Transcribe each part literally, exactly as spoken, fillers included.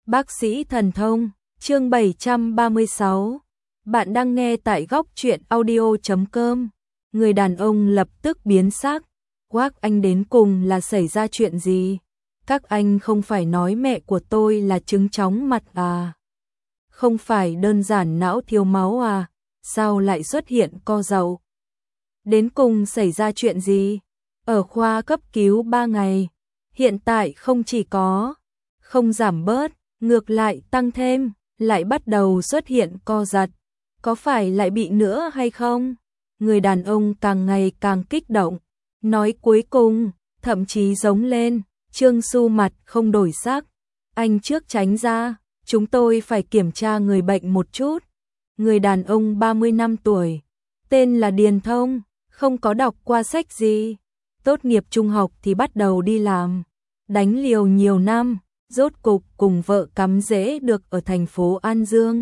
Bác sĩ thần thông, chương bảy trăm ba mươi sáu. Bạn đang nghe tại góc truyện audio chấm com. Người đàn ông lập tức biến sắc. Quác anh đến cùng là xảy ra chuyện gì? Các anh không phải nói mẹ của tôi là trứng chóng mặt à? Không phải đơn giản não thiếu máu à? Sao lại xuất hiện co giật? Đến cùng xảy ra chuyện gì? Ở khoa cấp cứu ba ngày. Hiện tại không chỉ có không giảm bớt, ngược lại tăng thêm, lại bắt đầu xuất hiện co giật. Có phải lại bị nữa hay không? Người đàn ông càng ngày càng kích động, nói cuối cùng, thậm chí giống lên. Trương Xu mặt không đổi sắc. Anh trước tránh ra, chúng tôi phải kiểm tra người bệnh một chút. Người đàn ông ba mươi năm tuổi, tên là Điền Thông, không có đọc qua sách gì. Tốt nghiệp trung học thì bắt đầu đi làm, đánh liều nhiều năm, rốt cục cùng vợ cắm rễ được ở thành phố An Dương.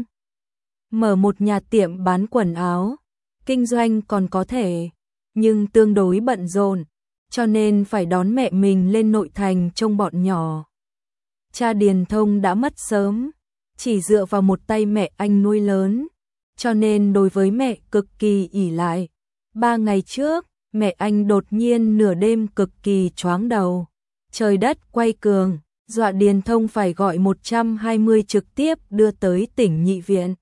Mở một nhà tiệm bán quần áo, kinh doanh còn có thể, nhưng tương đối bận rộn, cho nên phải đón mẹ mình lên nội thành trông bọn nhỏ. Cha Điền Thông đã mất sớm, chỉ dựa vào một tay mẹ anh nuôi lớn, cho nên đối với mẹ cực kỳ ỷ lại. Ba ngày trước, mẹ anh đột nhiên nửa đêm cực kỳ choáng đầu, trời đất quay cuồng, dọa Điền Thông phải gọi một trăm hai mươi trực tiếp đưa tới tỉnh Nhị viện.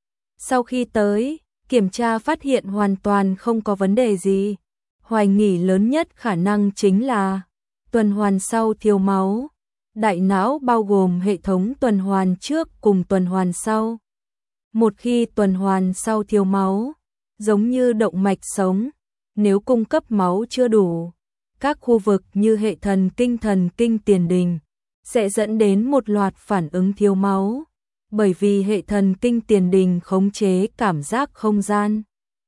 Sau khi tới, kiểm tra phát hiện hoàn toàn không có vấn đề gì. Hoài nghi lớn nhất khả năng chính là tuần hoàn sau thiếu máu. Đại não bao gồm hệ thống tuần hoàn trước cùng tuần hoàn sau. Một khi tuần hoàn sau thiếu máu, giống như động mạch sống, nếu cung cấp máu chưa đủ, các khu vực như hệ thần kinh thần kinh tiền đình sẽ dẫn đến một loạt phản ứng thiếu máu, bởi vì hệ thần kinh tiền đình khống chế cảm giác không gian.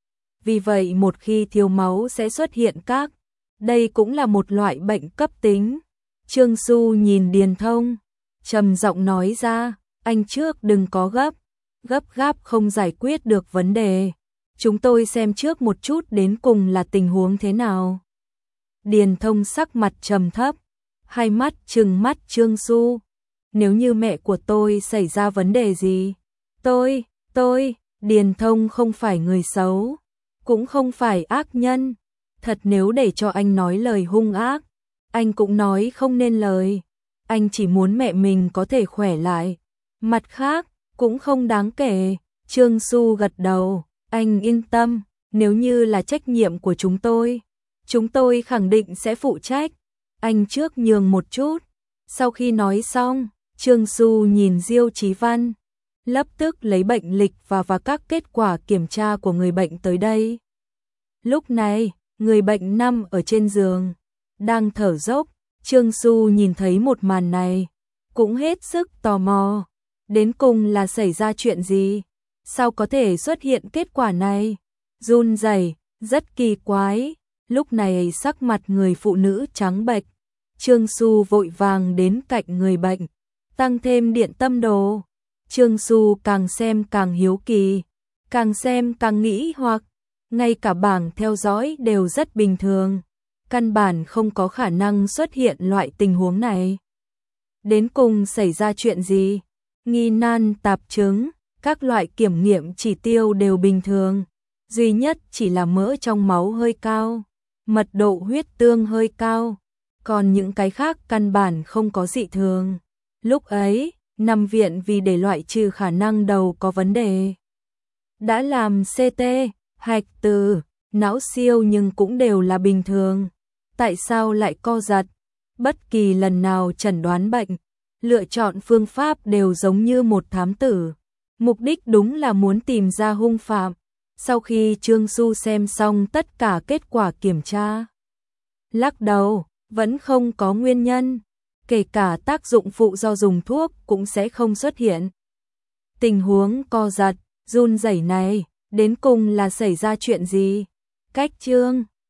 Vì vậy một khi thiếu máu sẽ xuất hiện các, đây cũng là một loại bệnh cấp tính. Trương Xu nhìn Điền Thông, trầm giọng nói ra, anh trước đừng có gấp, gấp gáp không giải quyết được vấn đề. Chúng tôi xem trước một chút đến cùng là tình huống thế nào. Điền Thông sắc mặt trầm thấp, hai mắt trừng mắt Trương Xu. Nếu như mẹ của tôi xảy ra vấn đề gì? Tôi, tôi, Điền Thông không phải người xấu, cũng không phải ác nhân. Thật nếu để cho anh nói lời hung ác, anh cũng nói không nên lời. Anh chỉ muốn mẹ mình có thể khỏe lại. Mặt khác, cũng không đáng kể. Trương Xu gật đầu, anh yên tâm, nếu như là trách nhiệm của chúng tôi, chúng tôi khẳng định sẽ phụ trách. Anh trước nhường một chút. Sau khi nói xong, Trương Xu nhìn Diêu Chí Văn, lập tức lấy bệnh lịch và và các kết quả kiểm tra của người bệnh tới đây. Lúc này, người bệnh nằm ở trên giường, đang thở dốc. Trương Xu nhìn thấy một màn này, cũng hết sức tò mò. Đến cùng là xảy ra chuyện gì? Sao có thể xuất hiện kết quả này? Run rẩy, rất kỳ quái. Lúc này sắc mặt người phụ nữ trắng bệch. Trương Xu vội vàng đến cạnh người bệnh, tăng thêm điện tâm đồ. Trương Xu càng xem càng hiếu kỳ, càng xem càng nghĩ hoặc, ngay cả bảng theo dõi đều rất bình thường. Căn bản không có khả năng xuất hiện loại tình huống này. Đến cùng xảy ra chuyện gì? Nghi nan tạp chứng, các loại kiểm nghiệm chỉ tiêu đều bình thường. Duy nhất chỉ là mỡ trong máu hơi cao, mật độ huyết tương hơi cao. Còn những cái khác căn bản không có dị thường. Lúc ấy, nằm viện vì để loại trừ khả năng đầu có vấn đề. Đã làm xê tê, hạch từ, não siêu nhưng cũng đều là bình thường. Tại sao lại co giật? Bất kỳ lần nào chẩn đoán bệnh, lựa chọn phương pháp đều giống như một thám tử. Mục đích đúng là muốn tìm ra hung phạm. Sau khi Trương Xu xem xong tất cả kết quả kiểm tra, lắc đầu, vẫn không có nguyên nhân. Kể cả tác dụng phụ do dùng thuốc cũng sẽ không xuất hiện. Tình huống co giật, run rẩy này, đến cùng là xảy ra chuyện gì? Cách chương